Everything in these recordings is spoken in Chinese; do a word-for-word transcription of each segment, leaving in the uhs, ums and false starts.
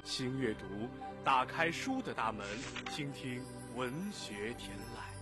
新阅读，打开书的大门，倾听文学天籁。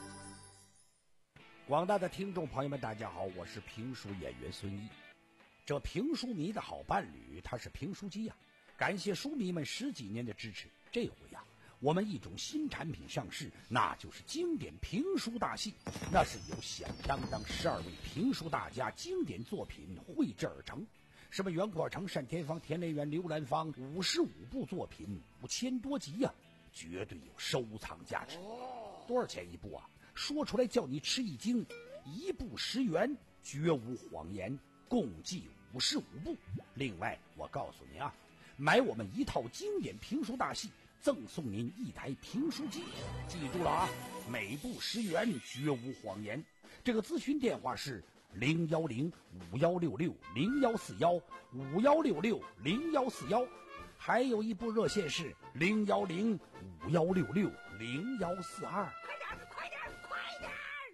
广大的听众朋友们，大家好，我是评书演员孙一。这评书迷的好伴侣，他是评书机呀、啊。感谢书迷们十几年的支持，这回呀、啊，我们一种新产品上市，那就是经典评书大戏。那是由响当当十二位评书大家经典作品绘制而成。什么袁阔成、单田芳、田连元、刘兰芳，五十五部作品，五千多集呀、啊，绝对有收藏价值。多少钱一部啊？说出来叫你吃一惊，一部十元，绝无谎言，共计五十五部。另外，我告诉你啊，买我们一套经典评书大戏，赠送您一台评书机。记住了啊，每部十元，绝无谎言。这个咨询电话是零幺零五幺六六零幺四幺五幺六六零幺四幺，还有一部热线是零幺零五幺六六零幺四二。 快点，快点，快点！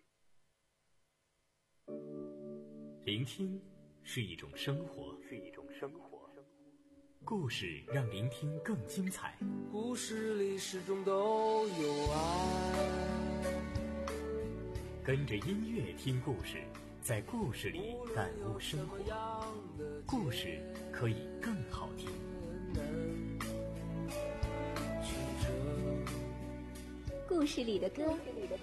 聆听是一种生活， 是一种生活。 故事让聆听更精彩。 故事里始终都有爱。 跟着音乐听故事，在故事里感悟生活，故事可以更好听。 故事里的歌，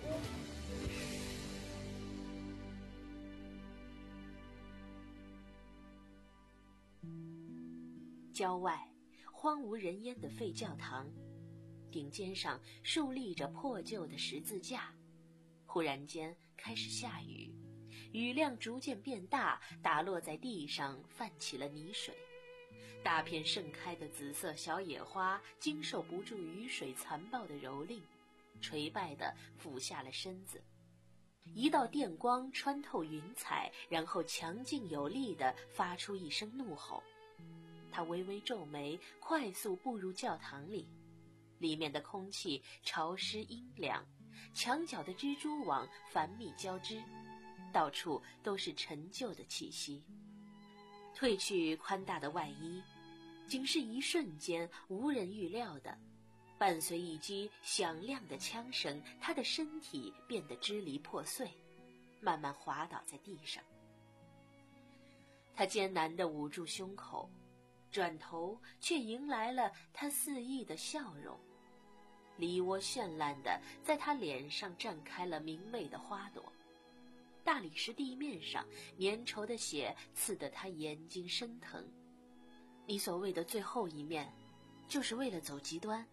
郊外荒无人烟的废教堂，顶尖上竖立着破旧的十字架。忽然间开始下雨，雨量逐渐变大，打落在地上，泛起了泥水。大片盛开的紫色小野花经受不住雨水残暴的蹂躏，垂败地俯下了身子。一道电光穿透云彩，然后强劲有力地发出一声怒吼。他微微皱眉，快速步入教堂里。里面的空气潮湿阴凉，墙角的蜘蛛网繁密交织，到处都是陈旧的气息。褪去宽大的外衣，仅是一瞬间，无人预料的，伴随一击响亮的枪声，他的身体变得支离破碎，慢慢滑倒在地上。他艰难地捂住胸口，转头却迎来了他肆意的笑容。梨涡绚烂的在他脸上绽开了明媚的花朵。大理石地面上粘稠的血刺得他眼睛生疼。你所谓的最后一面，就是为了走极端？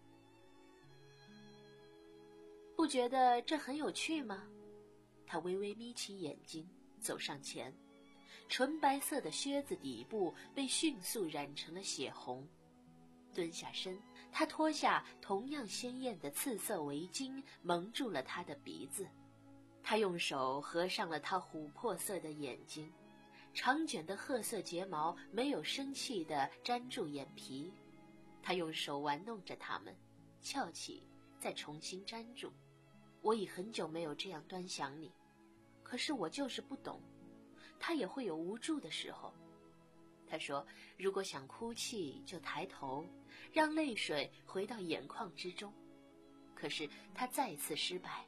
不觉得这很有趣吗？他微微眯起眼睛，走上前。纯白色的靴子底部被迅速染成了血红。蹲下身，他脱下同样鲜艳的刺色围巾，蒙住了他的鼻子。他用手合上了他琥珀色的眼睛，长卷的褐色睫毛没有生气地粘住眼皮。他用手玩弄着它们，翘起，再重新粘住。我已很久没有这样端详你，可是我就是不懂。他也会有无助的时候。他说，如果想哭泣，就抬头，让泪水回到眼眶之中。可是他再次失败。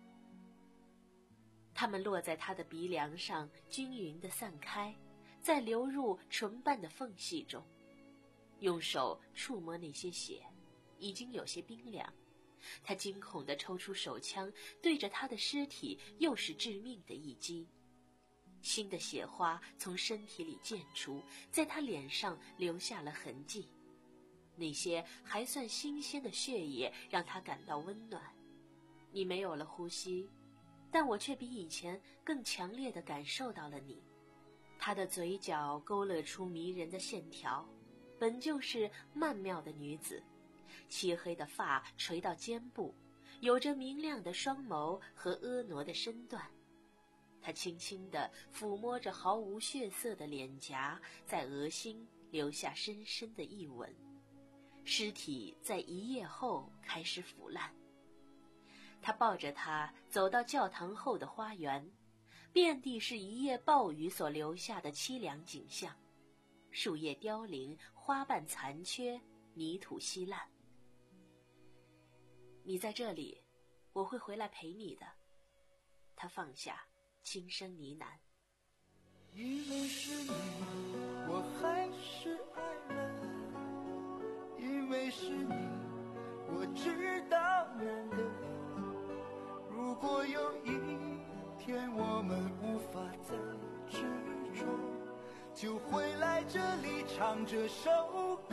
它们落在他的鼻梁上，均匀地散开，再流入唇瓣的缝隙中。用手触摸那些血，已经有些冰凉。他惊恐地抽出手枪，对着他的尸体又是致命的一击。新的血花从身体里溅出，在他脸上留下了痕迹。那些还算新鲜的血液让他感到温暖。你没有了呼吸，但我却比以前更强烈地感受到了你。她的嘴角勾勒出迷人的线条，本就是曼妙的女子。漆黑的发垂到肩部，有着明亮的双眸和婀娜的身段。他轻轻地抚摸着毫无血色的脸颊，在额心留下深深的一吻。尸体在一夜后开始腐烂。他抱着她走到教堂后的花园，遍地是一夜暴雨所留下的凄凉景象，树叶凋零，花瓣残缺， 泥土稀烂。你在这里，我会回来陪你的。他放下，轻声呢喃。 因为是你，我还是爱了。因为是你，我知道难得。如果有一天我们无法再执着，就会来这里唱这首歌。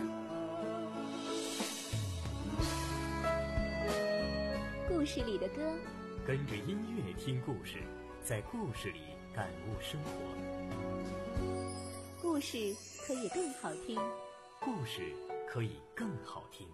故事里的歌， 跟着音乐听故事，在故事里感悟生活。 故事可以更好听， 故事可以更好听。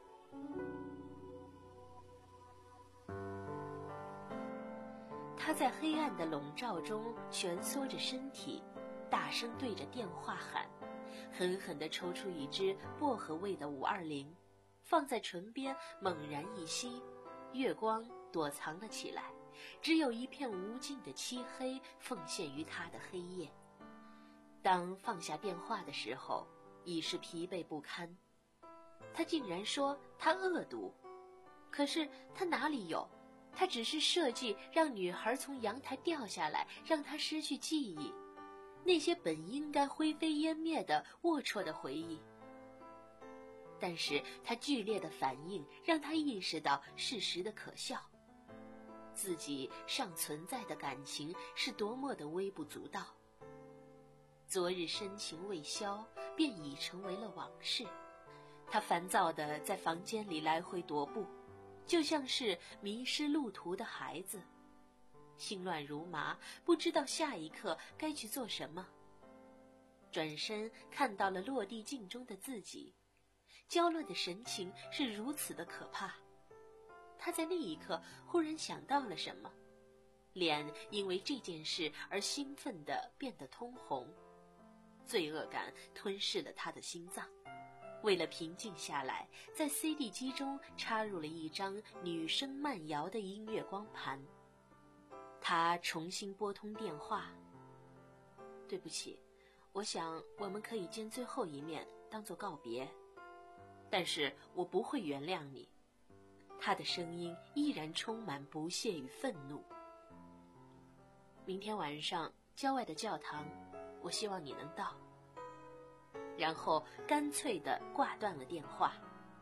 他在黑暗的笼罩中蜷缩着身体，大声对着电话喊，狠狠地抽出一支薄荷味的五二零，放在唇边猛然一吸，月光躲藏了起来，只有一片无尽的漆黑奉献于他的黑夜。当放下电话的时候，已是疲惫不堪。他竟然说他恶毒，可是他哪里有？他只是设计让女孩从阳台掉下来，让她失去记忆，那些本应该灰飞烟灭的龌龊的回忆。但是他剧烈的反应让他意识到事实的可笑，自己尚存在的感情是多么的微不足道。昨日深情未消，便已成为了往事。他烦躁地在房间里来回踱步，就像是迷失路途的孩子，心乱如麻，不知道下一刻该去做什么。转身看到了落地镜中的自己，焦乱的神情是如此的可怕。他在那一刻忽然想到了什么，脸因为这件事而兴奋地变得通红，罪恶感吞噬了他的心脏。为了平静下来，在 C D 机中插入了一张女声慢摇的音乐光盘。他重新拨通电话。对不起，我想我们可以见最后一面，当作告别。但是我不会原谅你。他的声音依然充满不屑与愤怒。明天晚上郊外的教堂，我希望你能到。然后干脆地挂断了电话。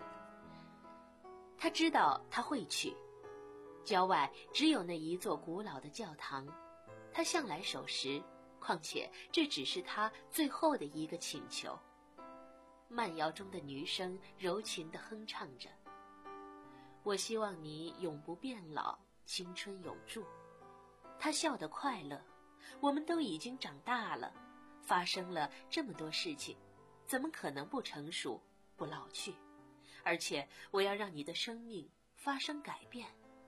他知道他会去，郊外只有那一座古老的教堂，他向来守时，况且这只是他最后的一个请求。慢摇中的女声柔情地哼唱着，我希望你永不变老，青春永驻。他笑得快乐，我们都已经长大了，发生了这么多事情，怎么可能不成熟，不老去？而且我要让你的生命发生改变。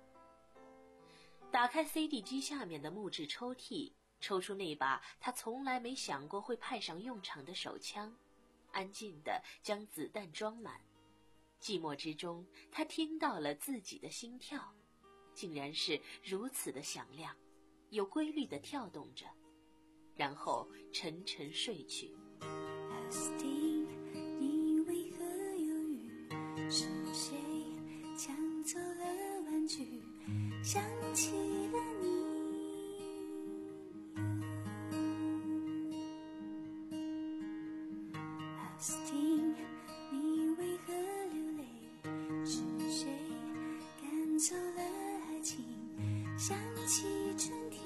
打开 C D 机下面的木质抽屉，抽出那把他从来没想过会派上用场的手枪，安静地将子弹装满。寂寞之中，他听到了自己的心跳，竟然是如此的响亮，有规律地跳动着，然后沉沉睡去。 你为何犹豫？是谁抢走了玩具？想起了你。Austin， 你为何流泪？是谁赶走了爱情？想起春天。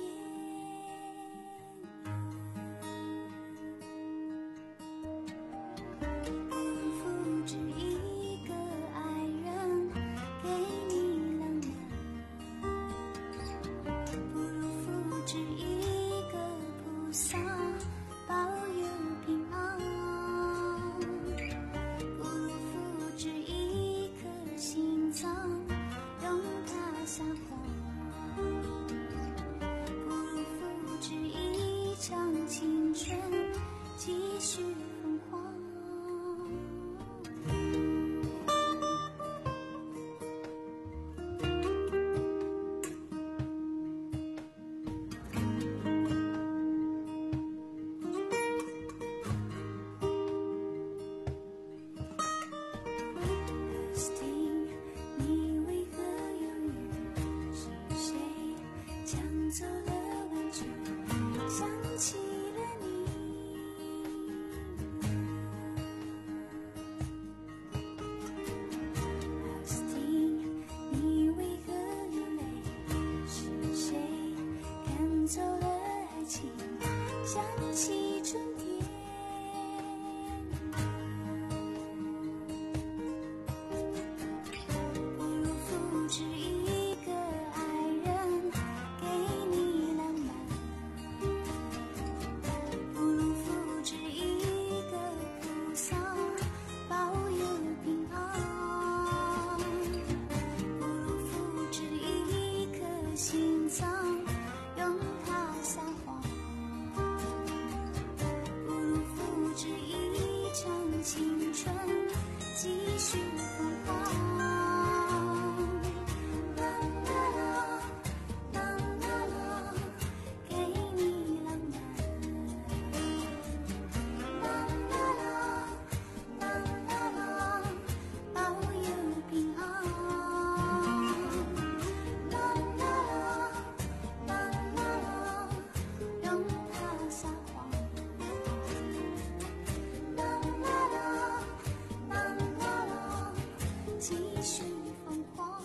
续疯狂。啦啦啦，啦啦啦，给你浪漫。啦啦啦，啦啦啦，保佑平安。啦啦啦，啦啦啦，让它撒谎。啦啦啦，啦啦啦，继续疯狂。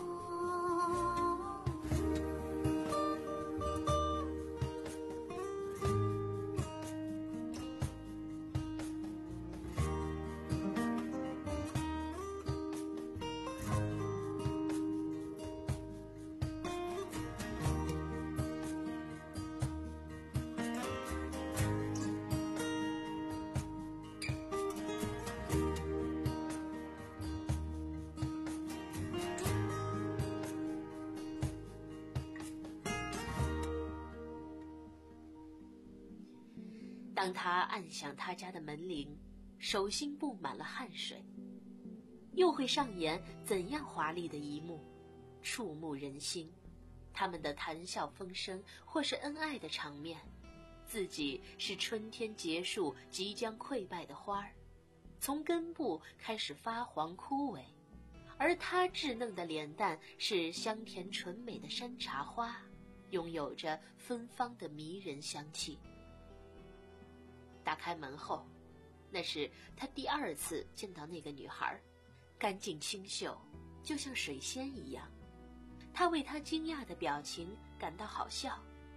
当他按响他家的门铃，手心布满了汗水，又会上演怎样华丽的一幕，触目人心。他们的谈笑风生，或是恩爱的场面，自己是春天结束即将溃败的花儿，从根部开始发黄枯萎，而他稚嫩的脸蛋是香甜纯美的山茶花，拥有着芬芳的迷人香气。打开门后，那是他第二次见到那个女孩，干净清秀，就像水仙一样。他为她惊讶的表情感到好笑。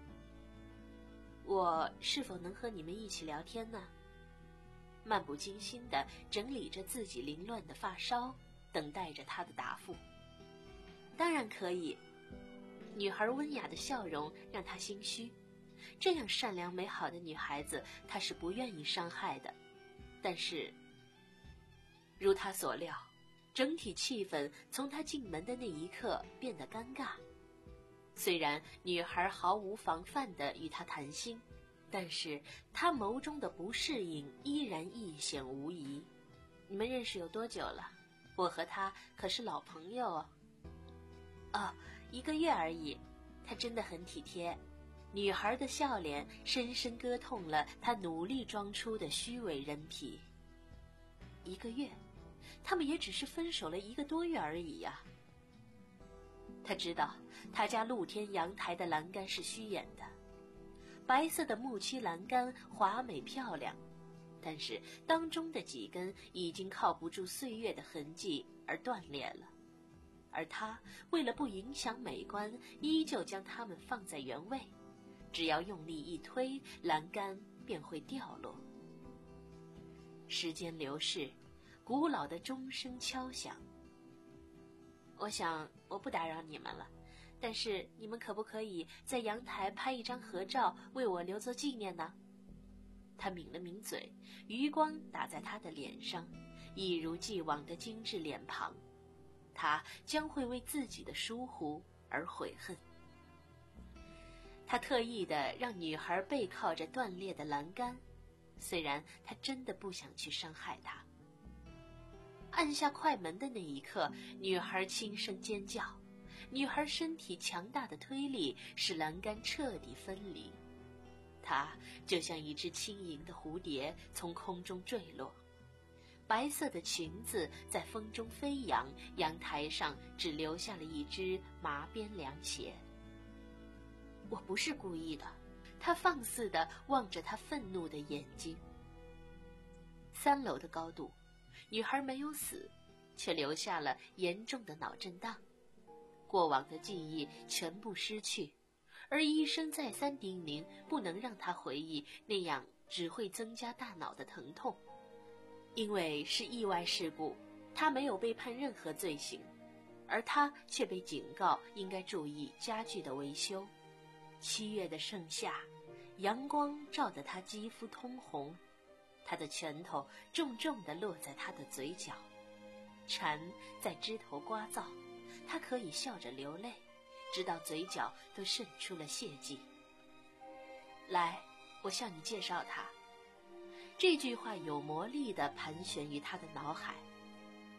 我是否能和你们一起聊天呢？漫不经心地整理着自己凌乱的发梢，等待着他的答复。当然可以。女孩温雅的笑容让他心虚。这样善良美好的女孩子，他是不愿意伤害的。但是，如他所料，整体气氛从他进门的那一刻变得尴尬。虽然女孩毫无防范地与他谈心，但是他眸中的不适应依然一显无疑。你们认识有多久了？我和他可是老朋友哦。哦，一个月而已。他真的很体贴。女孩的笑脸深深割痛了她努力装出的虚伪人皮。一个月，他们也只是分手了一个多月而已呀。他知道他家露天阳台的栏杆是虚掩的，白色的木漆栏杆华美漂亮，但是当中的几根已经靠不住岁月的痕迹而断裂了。而他为了不影响美观，依旧将它们放在原位。只要用力一推，栏杆便会掉落。时间流逝，古老的钟声敲响。我想我不打扰你们了，但是你们可不可以在阳台拍一张合照，为我留作纪念呢？他抿了抿嘴，余光打在他的脸上，一如既往的精致脸庞。他将会为自己的疏忽而悔恨。他特意地让女孩背靠着断裂的栏杆，虽然他真的不想去伤害她。按下快门的那一刻，女孩轻声尖叫。女孩身体强大的推力使栏杆彻底分离，她就像一只轻盈的蝴蝶从空中坠落。白色的裙子在风中飞扬，阳台上只留下了一只麻边凉鞋。我不是故意的，他放肆地望着他愤怒的眼睛。三楼的高度，女孩没有死，却留下了严重的脑震荡，过往的记忆全部失去，而医生再三叮咛不能让她回忆，那样只会增加大脑的疼痛。因为是意外事故，她没有被判任何罪行，而她却被警告应该注意家具的维修。七月的盛夏，阳光照得她肌肤通红，她的拳头重重地落在她的嘴角，蝉在枝头呱噪，她可以笑着流泪，直到嘴角都渗出了血迹。来，我向你介绍她。这句话有魔力地盘旋于他的脑海。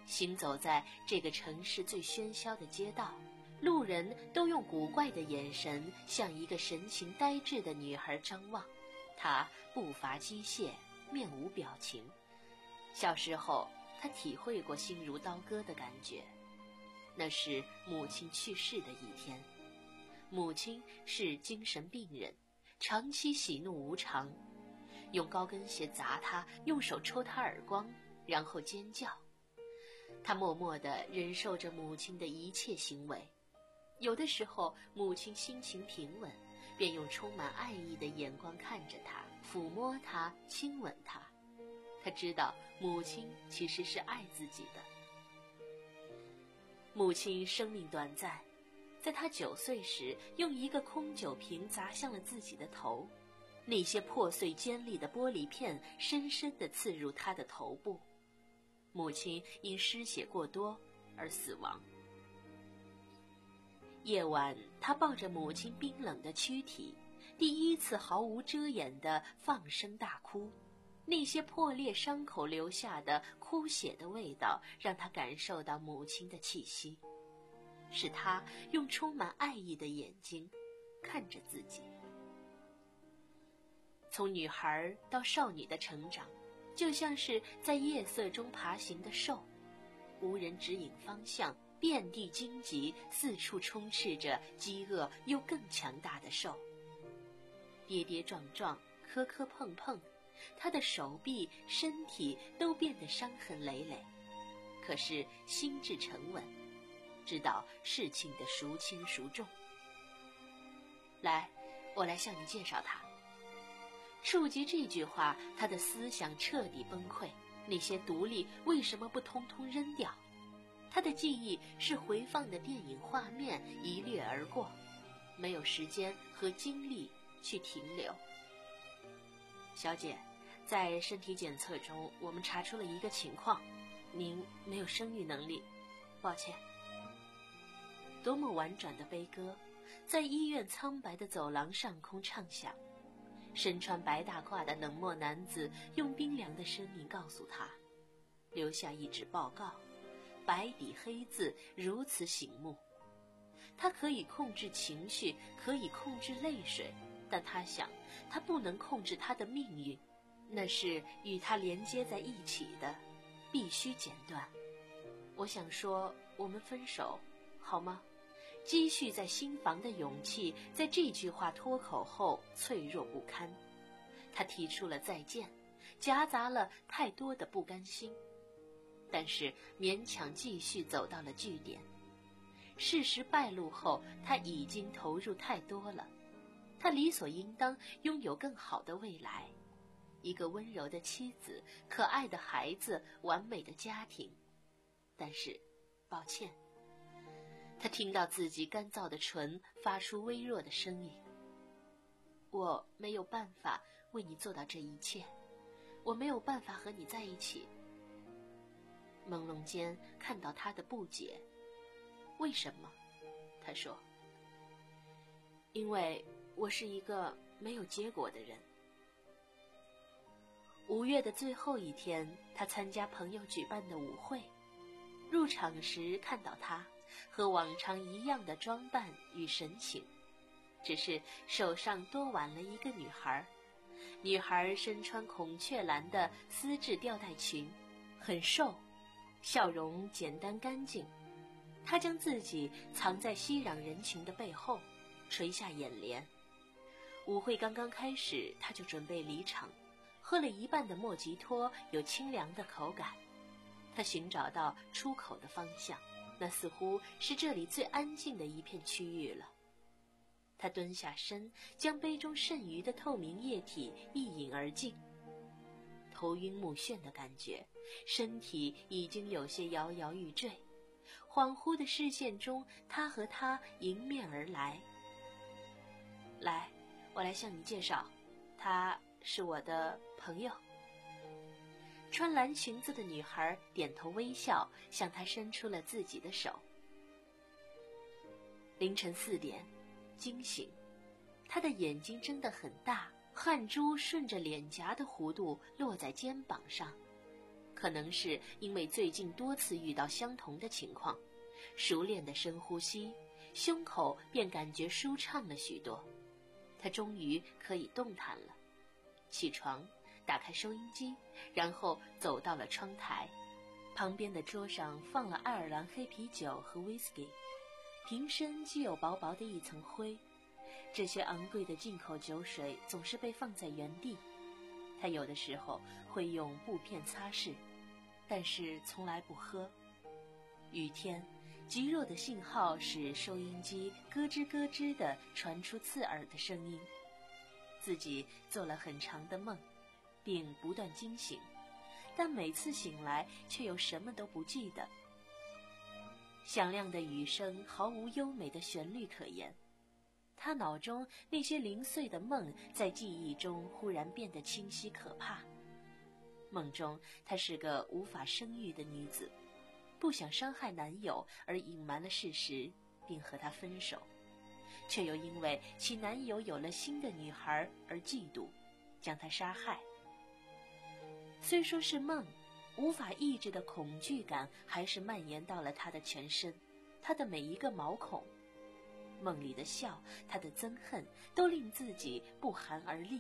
行走在这个城市最喧嚣的街道，路人都用古怪的眼神向一个神情呆滞的女孩张望。她步伐机械，面无表情。小时候，她体会过心如刀割的感觉。那是母亲去世的一天。母亲是精神病人，长期喜怒无常，用高跟鞋砸她，用手抽她耳光，然后尖叫。她默默地忍受着母亲的一切行为。有的时候，母亲心情平稳，便用充满爱意的眼光看着她，抚摸她，亲吻她。她知道母亲其实是爱自己的。母亲生命短暂，在她九岁时，用一个空酒瓶砸向了自己的头，那些破碎尖利的玻璃片深深地刺入她的头部。母亲因失血过多而死亡。夜晚，他抱着母亲冰冷的躯体，第一次毫无遮掩地放声大哭。那些破裂伤口留下的哭血的味道，让他感受到母亲的气息。是他用充满爱意的眼睛看着自己。从女孩到少女的成长，就像是在夜色中爬行的兽，无人指引方向，遍地荆棘，四处充斥着饥饿又更强大的兽。跌跌撞撞，磕磕碰碰，他的手臂、身体都变得伤痕累累，可是心智沉稳，知道事情的孰轻孰重。来，我来向你介绍他。触及这句话，他的思想彻底崩溃。那些独立为什么不通通扔掉？他的记忆是回放的电影画面，一掠而过，没有时间和精力去停留。小姐，在身体检测中，我们查出了一个情况，您没有生育能力，抱歉。多么婉转的悲歌，在医院苍白的走廊上空唱响。身穿白大褂的冷漠男子用冰凉的声音告诉他，留下一纸报告，白底黑字，如此醒目。他可以控制情绪，可以控制泪水，但他想，他不能控制他的命运，那是与他连接在一起的，必须剪断。我想说，我们分手，好吗？积蓄在心房的勇气，在这句话脱口后脆弱不堪。他提出了再见，夹杂了太多的不甘心，但是勉强继续走到了据点。事实败露后，他已经投入太多了，他理所应当拥有更好的未来，一个温柔的妻子，可爱的孩子，完美的家庭。但是，抱歉。他听到自己干燥的唇发出微弱的声音，我没有办法为你做到这一切，我没有办法和你在一起。朦胧间看到他的不解，为什么？他说，因为我是一个没有结果的人。五月的最后一天，他参加朋友举办的舞会，入场时看到他和往常一样的装扮与神情，只是手上多挽了一个女孩。女孩身穿孔雀蓝的丝质吊带裙，很瘦，笑容简单干净。她将自己藏在熙攘人群的背后，垂下眼帘。舞会刚刚开始，她就准备离场，喝了一半的莫吉托有清凉的口感。她寻找到出口的方向，那似乎是这里最安静的一片区域了。他蹲下身，将杯中剩余的透明液体一饮而尽。头晕目眩的感觉，身体已经有些摇摇欲坠。恍惚的视线中，他和她迎面而来。来，我来向你介绍，她是我的朋友。穿蓝裙子的女孩点头微笑，向他伸出了自己的手。凌晨四点，惊醒，他的眼睛睁得很大，汗珠顺着脸颊的弧度落在肩膀上。 可能是因为最近多次遇到相同的情况，熟练的深呼吸，胸口便感觉舒畅了许多。他终于可以动弹了，起床，打开收音机，然后走到了窗台。旁边的桌上放了爱尔兰黑啤酒和威士忌，瓶身积有薄薄的一层灰。这些昂贵的进口酒水总是被放在原地，他有的时候会用布片擦拭，但是从来不喝。雨天，极弱的信号使收音机咯吱咯吱地传出刺耳的声音。自己做了很长的梦，并不断惊醒，但每次醒来却又什么都不记得。响亮的雨声毫无优美的旋律可言，他脑中那些零碎的梦在记忆中忽然变得清晰可怕。梦中她是个无法生育的女子，不想伤害男友而隐瞒了事实，并和他分手，却又因为其男友有了新的女孩而嫉妒，将她杀害。虽说是梦，无法抑制的恐惧感还是蔓延到了她的全身，她的每一个毛孔。梦里的笑，她的憎恨，都令自己不寒而栗。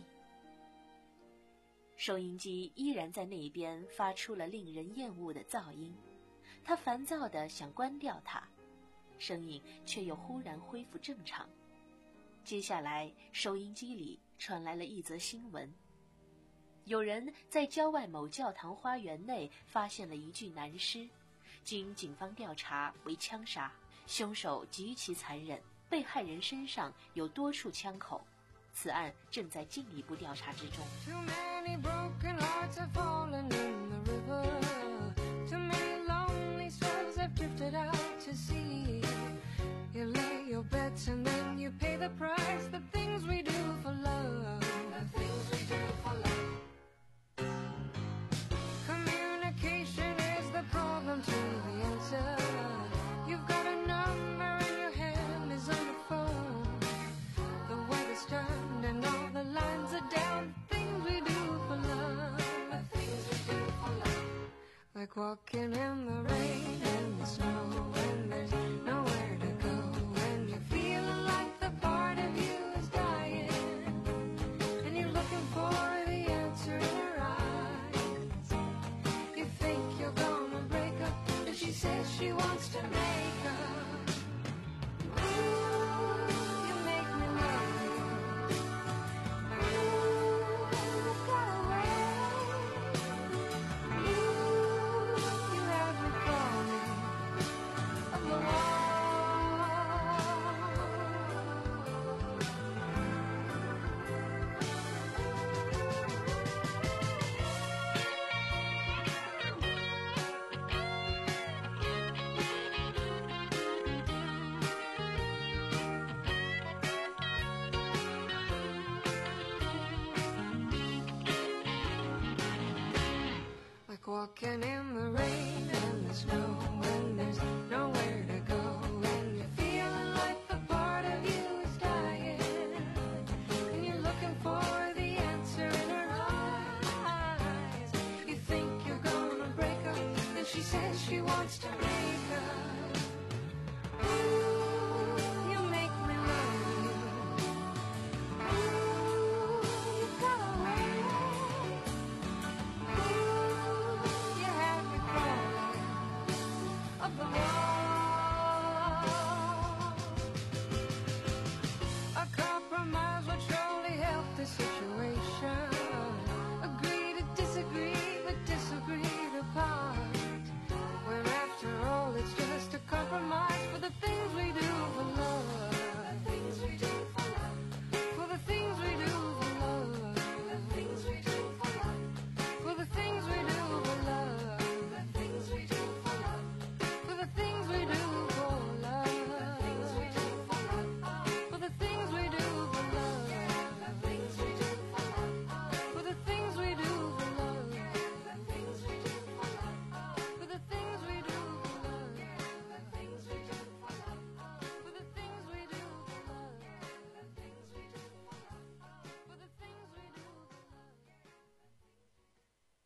收音机依然在那边发出了令人厌恶的噪音，他烦躁地想关掉它，声音却又忽然恢复正常。接下来，收音机里传来了一则新闻：有人在郊外某教堂花园内发现了一具男尸，经警方调查为枪杀，凶手极其残忍，被害人身上有多处枪口，此案正在进一步调查之中。 Too many broken hearts have fallen in the river. Too many lonely souls have drifted out to sea. You lay your bets and then you pay the price. The things we do for love. The things we do for love. Communication is the problem to the answer. You've got a number in your hand is on the phone. The weather's turned and all the lines are down. The things we do for love. The things we do for love. Like walking in the rain and the snow, and there's nowhere to go, and you're feeling like the part of you is dying, and you're looking for the answer in her eyes. You think you're gonna break up, and she says she wants to make up. Ooh, you make me love you. Ooh, I've got a way. Ooh, you have me falling on the wall.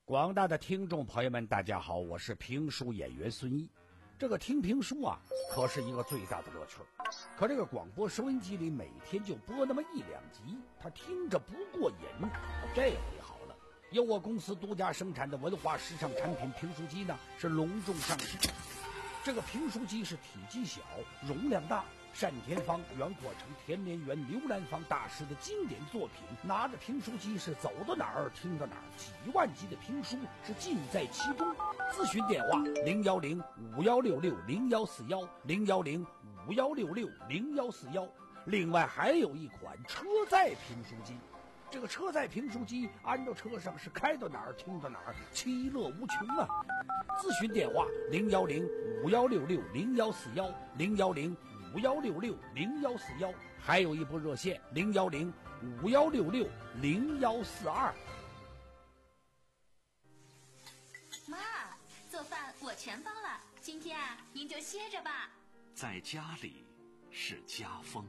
广大的听众朋友们，大家好，我是评书演员孙一。这个听评书啊，可是一个最大的乐趣。可这个广播收音机里每天就播那么一两集，他听着不过瘾。这回好了，由我公司独家生产的文化时尚产品评书机呢，是隆重上市。这个评书机是体积小，容量大，单田芳、袁阔成、田连元、刘兰芳大师的经典作品，拿着评书机是走到哪儿听到哪儿，几万集的评书是尽在其中。咨询电话零幺零五幺六六零幺四幺零幺零五幺六六零幺四幺。另外还有一款车载评书机，这个车载评书机安到车上是开到哪儿听到哪儿，其乐无穷啊！咨询电话零幺零五幺六六零幺四幺零幺零五幺六六零幺四幺，还有一部热线零幺零五幺六六零幺四二。 妈，做饭我全包了，今天啊，您就歇着吧。 在家里是家风。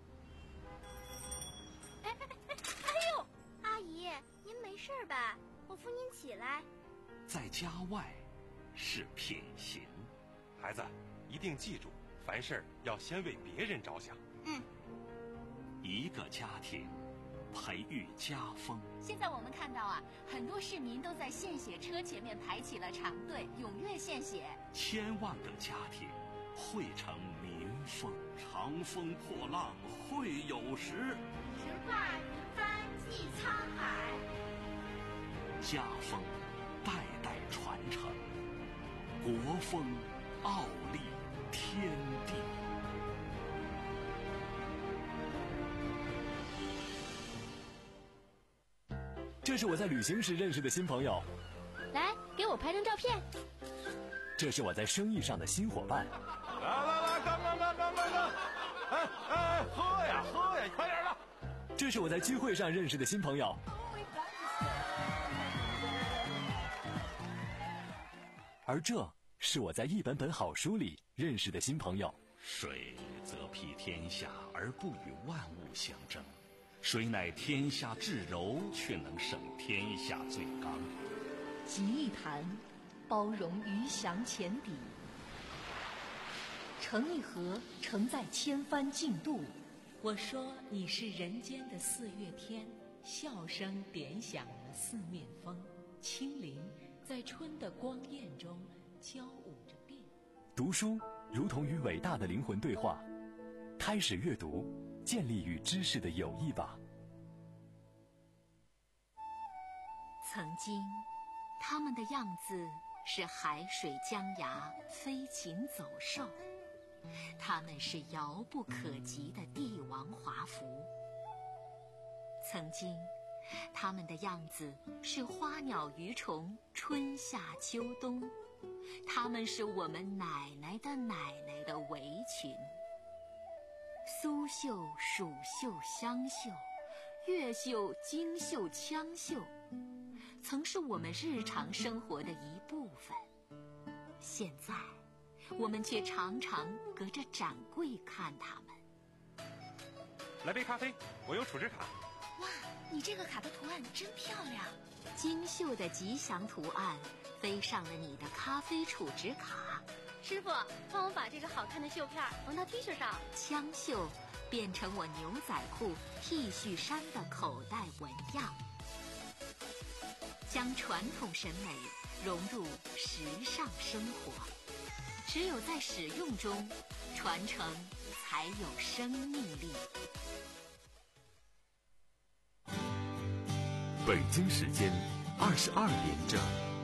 哎哎哎哎呦，阿姨，您没事吧？我扶您起来。 在家外是品行。 孩子，一定记住，凡事要先为别人着想。 嗯。 一个家庭培育家风。 现在我们看到啊，很多市民都在献血车前面排起了长队，踊跃献血。 千万个家庭汇成民风，长风破浪会有时。 直挂云帆济沧海。 家风代代传承，国风傲立天地。 这是我在旅行时认识的新朋友， 来给我拍张照片。 这是我在生意上的新伙伴。 来来来，干干干干干干！哎哎，喝呀喝呀，快点的！ 这是我在聚会上认识的新朋友。而这是我在一本本好书里认识的新朋友。 水则披天下而不与万物相争，水乃天下至柔，却能胜天下最刚。 集一坛，包容鱼翔浅底；盛一盒，承载千帆竞渡。 我说你是人间的四月天，笑声点响了四面风，清灵在春的光艳中交舞着变。 读书如同与伟大的灵魂对话，开始阅读，建立与知识的友谊吧。 曾经他们的样子是海水江崖，飞禽走兽，他们是遥不可及的帝王华服。曾经他们的样子是花鸟鱼虫，春夏秋冬，他们是我们奶奶的奶奶的围裙。苏绣、蜀绣、湘绣，越绣、京绣、羌绣，曾是我们日常生活的一部分。现在我们却常常隔着展柜看他们。 来杯咖啡，我有储值卡。 哇，你这个卡的图案真漂亮！ 精绣的吉祥图案飞上了你的咖啡储值卡。 师傅，帮我把这个好看的绣片缝到 T 恤上。 羌绣变成我牛仔裤、T 恤衫的口袋纹样，将传统审美融入时尚生活。只有在使用中，传承才有生命力。 北京时间二十二点整。